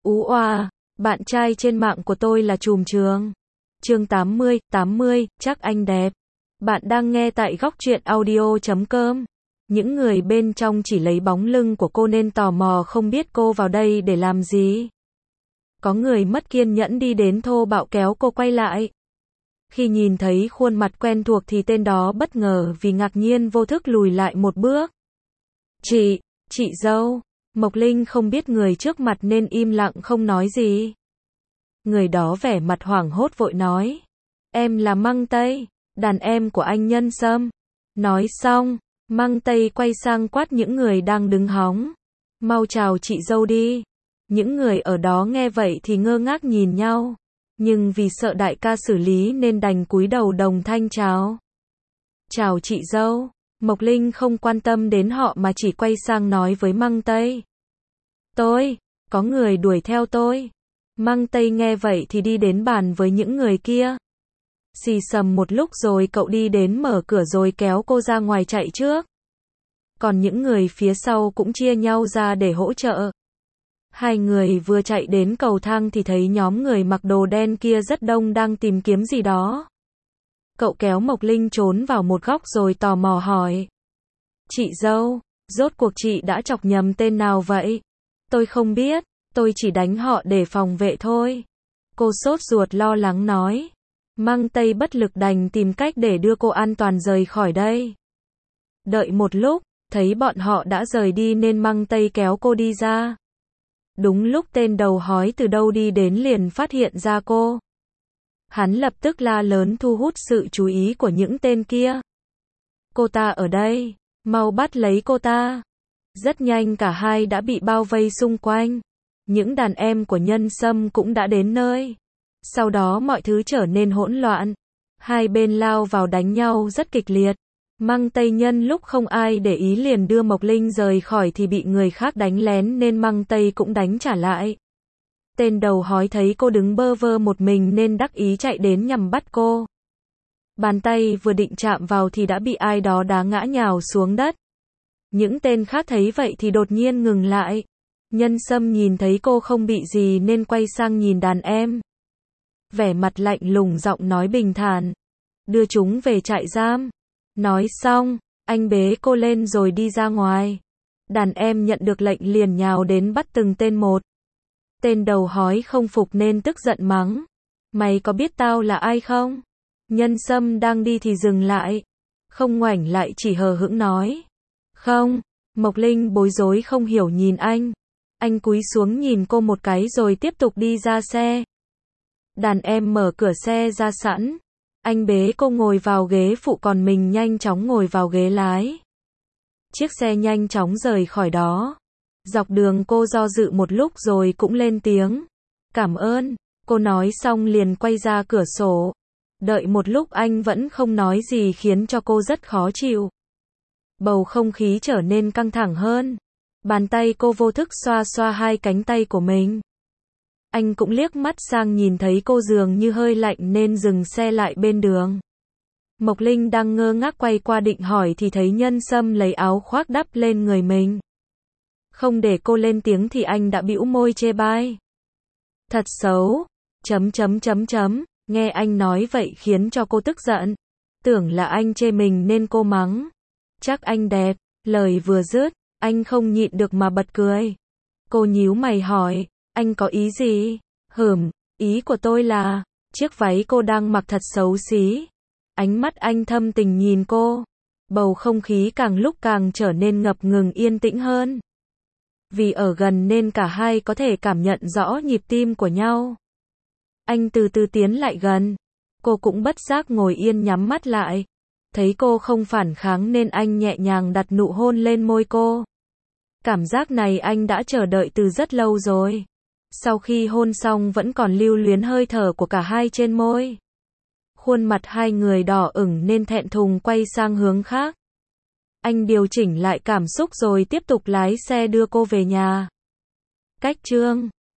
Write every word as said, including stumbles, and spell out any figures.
Ú oa, bạn trai trên mạng của tôi là Trùm Trường. Chương tám mươi, tám mươi, chắc anh đẹp. Bạn đang nghe tại góc truyện audio chấm com. Những người bên trong chỉ lấy bóng lưng của cô nên tò mò không biết cô vào đây để làm gì. Có người mất kiên nhẫn đi đến thô bạo kéo cô quay lại. Khi nhìn thấy khuôn mặt quen thuộc thì tên đó bất ngờ vì ngạc nhiên vô thức lùi lại một bước. Chị, chị dâu. Mộc Linh không biết người trước mặt nên im lặng không nói gì. Người đó vẻ mặt hoảng hốt vội nói. Em là Măng Tây, đàn em của anh Nhân Sâm. Nói xong, Măng Tây quay sang quát những người đang đứng hóng. Mau chào chị dâu đi. Những người ở đó nghe vậy thì ngơ ngác nhìn nhau. Nhưng vì sợ đại ca xử lý nên đành cúi đầu đồng thanh chào. Chào chị dâu. Mộc Linh không quan tâm đến họ mà chỉ quay sang nói với Măng Tây. Tôi, có người đuổi theo tôi. Măng Tây nghe vậy thì đi đến bàn với những người kia. Xì xầm một lúc rồi cậu đi đến mở cửa rồi kéo cô ra ngoài chạy trước. Còn những người phía sau cũng chia nhau ra để hỗ trợ. Hai người vừa chạy đến cầu thang thì thấy nhóm người mặc đồ đen kia rất đông đang tìm kiếm gì đó. Cậu kéo Mộc Linh trốn vào một góc rồi tò mò hỏi. Chị dâu, rốt cuộc chị đã chọc nhầm tên nào vậy? Tôi không biết, tôi chỉ đánh họ để phòng vệ thôi. Cô sốt ruột lo lắng nói. Măng Tây bất lực đành tìm cách để đưa cô an toàn rời khỏi đây. Đợi một lúc, thấy bọn họ đã rời đi nên Măng Tây kéo cô đi ra. Đúng lúc tên đầu hói từ đâu đi đến liền phát hiện ra cô. Hắn lập tức la lớn thu hút sự chú ý của những tên kia. Cô ta ở đây, mau bắt lấy cô ta. Rất nhanh cả hai đã bị bao vây xung quanh. Những đàn em của Nhân Sâm cũng đã đến nơi. Sau đó mọi thứ trở nên hỗn loạn. Hai bên lao vào đánh nhau rất kịch liệt. Măng Tây nhân lúc không ai để ý liền đưa Mộc Linh rời khỏi thì bị người khác đánh lén nên Măng Tây cũng đánh trả lại. Tên đầu hói thấy cô đứng bơ vơ một mình nên đắc ý chạy đến nhằm bắt cô. Bàn tay vừa định chạm vào thì đã bị ai đó đá ngã nhào xuống đất. Những tên khác thấy vậy thì đột nhiên ngừng lại. Nhân Sâm nhìn thấy cô không bị gì nên quay sang nhìn đàn em. Vẻ mặt lạnh lùng giọng nói bình thản. Đưa chúng về trại giam. Nói xong, anh bế cô lên rồi đi ra ngoài. Đàn em nhận được lệnh liền nhào đến bắt từng tên một. Tên đầu hói không phục nên tức giận mắng. Mày có biết tao là ai không? Nhân Sâm đang đi thì dừng lại. Không ngoảnh lại chỉ hờ hững nói. Không, Mộc Linh bối rối không hiểu nhìn anh. Anh cúi xuống nhìn cô một cái rồi tiếp tục đi ra xe. Đàn em mở cửa xe ra sẵn. Anh bế cô ngồi vào ghế phụ còn mình nhanh chóng ngồi vào ghế lái. Chiếc xe nhanh chóng rời khỏi đó. Dọc đường cô do dự một lúc rồi cũng lên tiếng. Cảm ơn, cô nói xong liền quay ra cửa sổ. Đợi một lúc anh vẫn không nói gì khiến cho cô rất khó chịu. Bầu không khí trở nên căng thẳng hơn. Bàn tay cô vô thức xoa xoa hai cánh tay của mình. Anh cũng liếc mắt sang nhìn thấy cô dường như hơi lạnh nên dừng xe lại bên đường. Mộc Linh đang ngơ ngác quay qua định hỏi thì thấy Nhân Sâm lấy áo khoác đắp lên người mình. Không để cô lên tiếng thì anh đã bĩu môi chê bai. Thật xấu. Chấm chấm chấm chấm. Nghe anh nói vậy khiến cho cô tức giận. Tưởng là anh chê mình nên cô mắng. Chắc anh đẹp. Lời vừa dứt, anh không nhịn được mà bật cười. Cô nhíu mày hỏi. Anh có ý gì? Hửm, ý của tôi là, chiếc váy cô đang mặc thật xấu xí. Ánh mắt anh thâm tình nhìn cô. Bầu không khí càng lúc càng trở nên ngập ngừng yên tĩnh hơn. Vì ở gần nên cả hai có thể cảm nhận rõ nhịp tim của nhau. Anh từ từ tiến lại gần. Cô cũng bất giác ngồi yên nhắm mắt lại. Thấy cô không phản kháng nên anh nhẹ nhàng đặt nụ hôn lên môi cô. Cảm giác này anh đã chờ đợi từ rất lâu rồi. Sau khi hôn xong vẫn còn lưu luyến hơi thở của cả hai trên môi. Khuôn mặt hai người đỏ ửng nên thẹn thùng quay sang hướng khác. Anh điều chỉnh lại cảm xúc rồi tiếp tục lái xe đưa cô về nhà. Cách chương